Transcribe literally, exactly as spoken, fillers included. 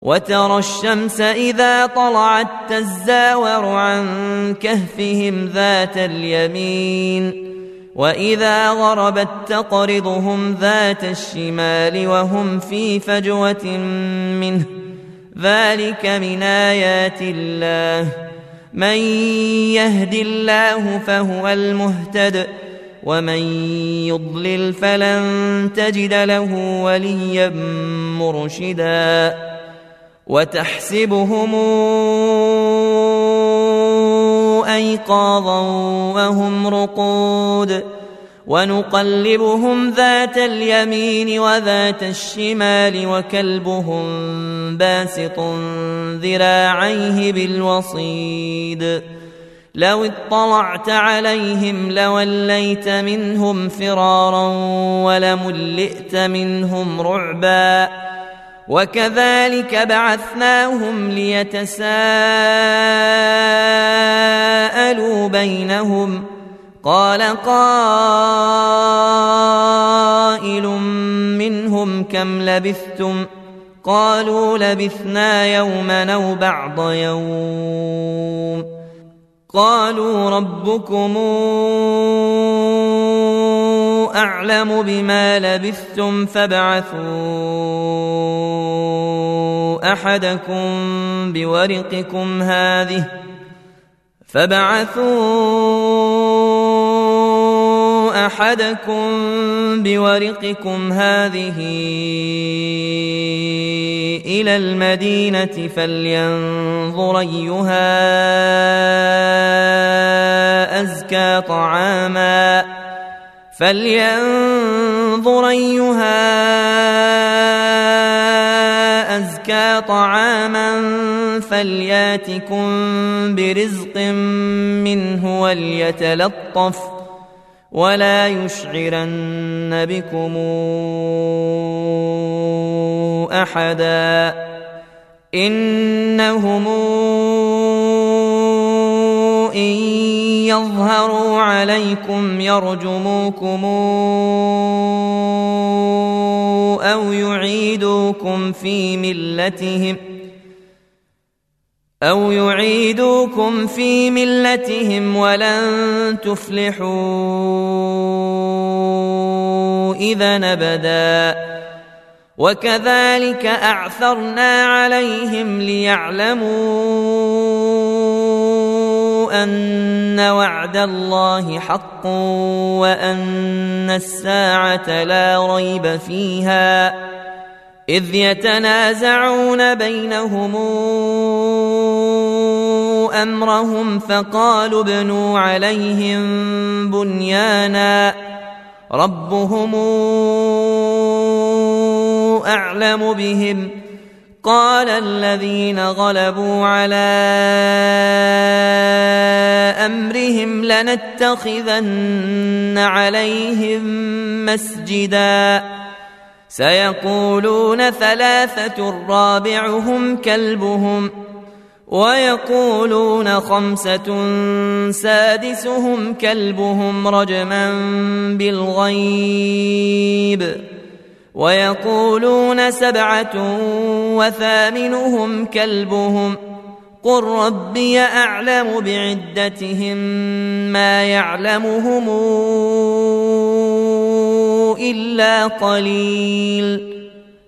وترى الشمس إذا طلعت تزاور عن كهفهم ذات اليمين وإذا غربت تقرضهم ذات الشمال وهم في فجوة منه ذلك من آيات الله من يهد الله فهو المهتد ومن يضلل فلن تجد له وليا مرشدا وتحسبهم أيقاظا وهم رقود ونقلبهم ذات اليمين وذات الشمال وكلبهم باسط ذراعيه بالوصيد لو اطلعت عليهم لوليت منهم فرارا ولملئت منهم رعبا وكذلك بعثناهم ليتساءلوا بينهم قال قائل منهم كم لبثتم قالوا لبثنا يوما أو بعض يوم قالوا ربكم أعلم بما لبثتم فابعثوا أحدكم بورقكم هذه فابعثوا أحدكم بورقكم هذه إلى المدينة فلينظر أيها أزكى طعاما فلينظر أيها أزكى طعاما فلياتكم برزق منه وليتلطف ولا يشعرن بكم أحدا إنهم إن يظهروا عليكم يرجموكم أو يعيدوكم في ملتهم أو يعيدوكم في ملتهم ولن تفلحوا إذا أبدا وكذلك أعثرنا عليهم ليعلموا أن وعد الله حق وأن الساعة لا ريب فيها إذ يتنازعون بينهم أمرهم فقالوا ابنوا عليهم بنيانا ربهم أعلم بهم قال الذين غلبوا على أمرهم لنتخذن عليهم مسجدا سيقولون ثلاثة رابعهم كلبهم ويقولون خمسة سادسهم كلبهم رجما بالغيب ويقولون سبعة وثامنهم كلبهم قل ربي أعلم بعدتهم ما يعلمهم إلا قليل